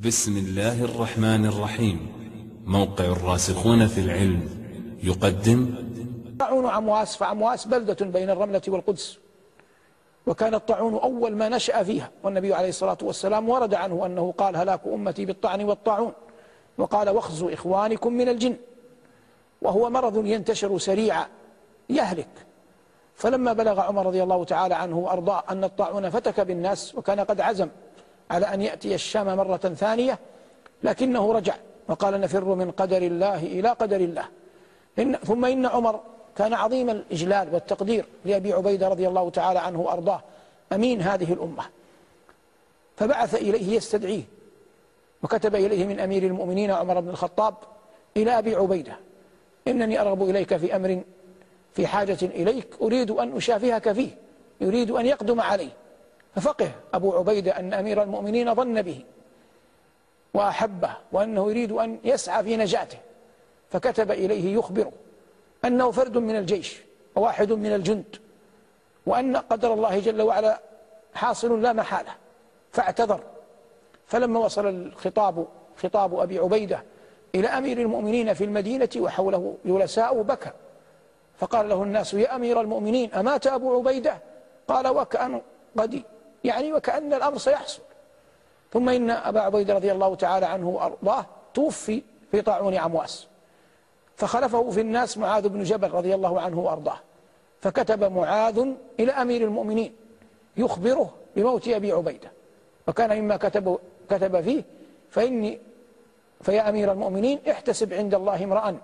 بسم الله الرحمن الرحيم. موقع الراسخون في العلم يقدم طاعون عمواس. فعمواس بلدة بين الرملة والقدس، وكان الطاعون أول ما نشأ فيها، والنبي عليه الصلاة والسلام ورد عنه أنه قال: هلاك أمتي بالطعن والطاعون، وقال: واخزوا إخوانكم من الجن. وهو مرض ينتشر سريعا يهلك. فلما بلغ عمر رضي الله تعالى عنه وأرضاه أن الطاعون فتك بالناس، وكان قد عزم على أن يأتي الشام مرة ثانية، لكنه رجع وقال: نفر من قدر الله إلى قدر الله. ثم إن عمر كان عظيم الإجلال والتقدير لأبي عبيدة رضي الله تعالى عنه وأرضاه أمين هذه الأمة، فبعث إليه يستدعيه، وكتب إليه من أمير المؤمنين عمر بن الخطاب إلى أبي عبيدة: إنني أرغب إليك في أمر، في حاجة إليك أريد أن أشافهك فيه، يريد أن يقدم عليه. ففقه أبو عبيدة أن أمير المؤمنين ظن به وأحبه، وأنه يريد أن يسعى في نجاته، فكتب إليه يخبره أنه فرد من الجيش وواحد من الجند، وأن قدر الله جل وعلا حاصل لا محالة، فاعتذر. فلما وصل الخطاب، خطاب أبي عبيدة، إلى أمير المؤمنين في المدينة وحوله جلساء، بكى، فقال له الناس: يا أمير المؤمنين، أمات أبو عبيدة؟ قال: وكأن قد، يعني وكأن الأمر سيحصل. ثم إن أبا عبيدة رضي الله تعالى عنه وأرضاه توفي في طاعون عمواس، فخلفه في الناس معاذ بن جبل رضي الله عنه وأرضاه، فكتب معاذ إلى أمير المؤمنين يخبره بموت أبي عبيدة، وكان مما كتب فيه: فيا أمير المؤمنين، احتسب عند الله امرأ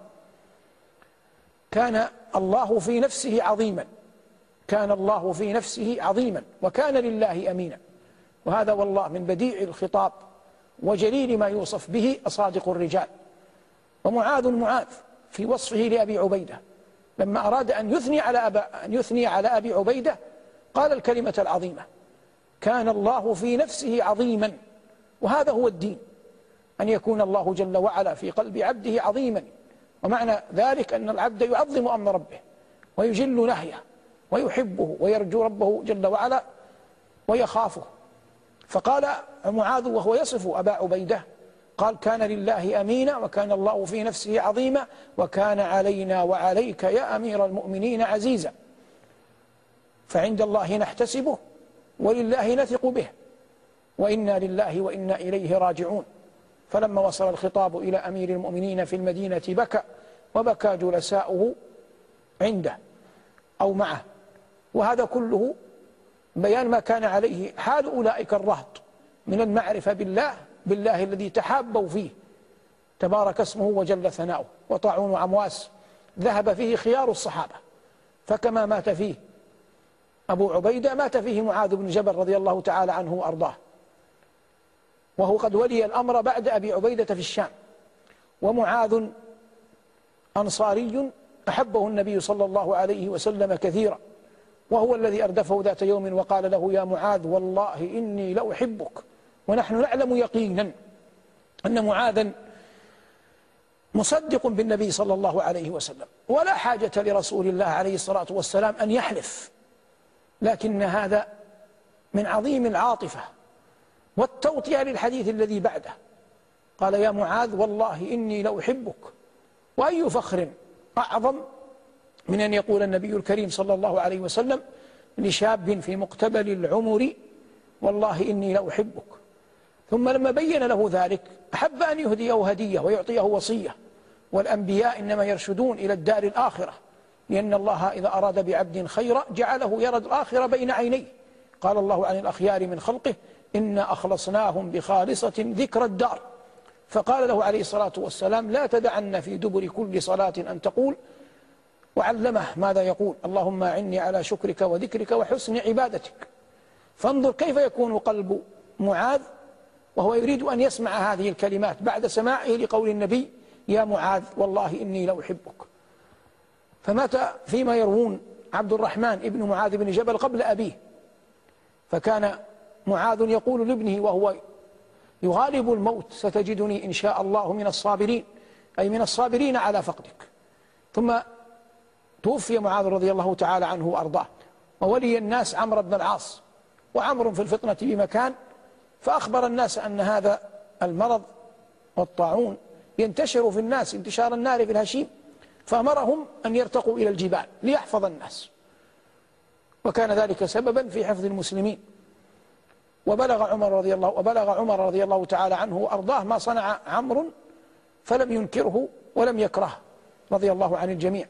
كان الله في نفسه عظيما، كان الله في نفسه عظيما وكان لله أمينا. وهذا والله من بديع الخطاب وجليل ما يوصف به أصادق الرجال. ومعاذ في وصفه لأبي عبيدة، لما أراد أن يثني على أبي عبيدة، قال الكلمة العظيمة: كان الله في نفسه عظيما. وهذا هو الدين، أن يكون الله جل وعلا في قلب عبده عظيما، ومعنى ذلك أن العبد يعظم أمر ربه ويجل نهيه ويحبه ويرجو ربه جل وعلا ويخافه. فقال معاذ وهو يصف أبا عبيدة، قال: كان لله أمينا وكان الله في نفسه عظيما وكان علينا وعليك يا أمير المؤمنين عزيزا، فعند الله نحتسبه ولله نثق به، وإنا لله وإنا إليه راجعون. فلما وصل الخطاب إلى أمير المؤمنين في المدينة بكى، وبكى جلساؤه عنده أو معه. وهذا كله بيان ما كان عليه حال أولئك الرهط من المعرفة بالله الذي تحابوا فيه تبارك اسمه وجل ثناؤه. وطاعون عمواس ذهب فيه خيار الصحابة، فكما مات فيه أبو عبيدة مات فيه معاذ بن جبل رضي الله تعالى عنه وأرضاه، وهو قد ولي الأمر بعد أبي عبيدة في الشام. ومعاذ أنصاري أحبه النبي صلى الله عليه وسلم كثيرا، وهو الذي أردفه ذات يوم وقال له: يا معاذ، والله إني لأحبك. ونحن نعلم يقينا أن معاذا مصدق بالنبي صلى الله عليه وسلم، ولا حاجة لرسول الله عليه الصلاة والسلام أن يحلف، لكن هذا من عظيم العاطفة والتوطئة للحديث الذي بعده. قال: يا معاذ، والله إني لأحبك. وأي فخر أعظم من أن يقول النبي الكريم صلى الله عليه وسلم لشاب في مقتبل العمر: والله إني لأحبك. ثم لما بين له ذلك أحب أن يهديه هدية ويعطيه وصية. والأنبياء إنما يرشدون إلى الدار الآخرة، لأن الله إذا أراد بعبد خيرا جعله يرى الآخرة بين عينيه. قال الله عن الأخيار من خلقه: إنا أخلصناهم بخالصة ذكر الدار. فقال له عليه الصلاة والسلام: لا تدعن في دبر كل صلاة أن تقول، وعلمه ماذا يقول: اللهم أعني على شكرك وذكرك وحسن عبادتك. فانظر كيف يكون قلب معاذ وهو يريد أن يسمع هذه الكلمات بعد سماعه لقول النبي: يا معاذ، والله إني لأحبك. فمات فيما يروون عبد الرحمن ابن معاذ بن جبل قبل أبيه، فكان معاذ يقول لابنه وهو يغالب الموت: ستجدني إن شاء الله من الصابرين، أي من الصابرين على فقدك. ثم توفي معاذ رضي الله تعالى عنه وأرضاه، وولي الناس عمرو بن العاص، وعمر في الفطنة بمكان، فأخبر الناس أن هذا المرض والطاعون ينتشر في الناس انتشار النار في الهشيم، فأمرهم أن يرتقوا إلى الجبال ليحفظ الناس، وكان ذلك سببا في حفظ المسلمين. وبلغ عمر رضي الله تعالى عنه وأرضاه ما صنع عمرو، فلم ينكره ولم يكرهه رضي الله عن الجميع.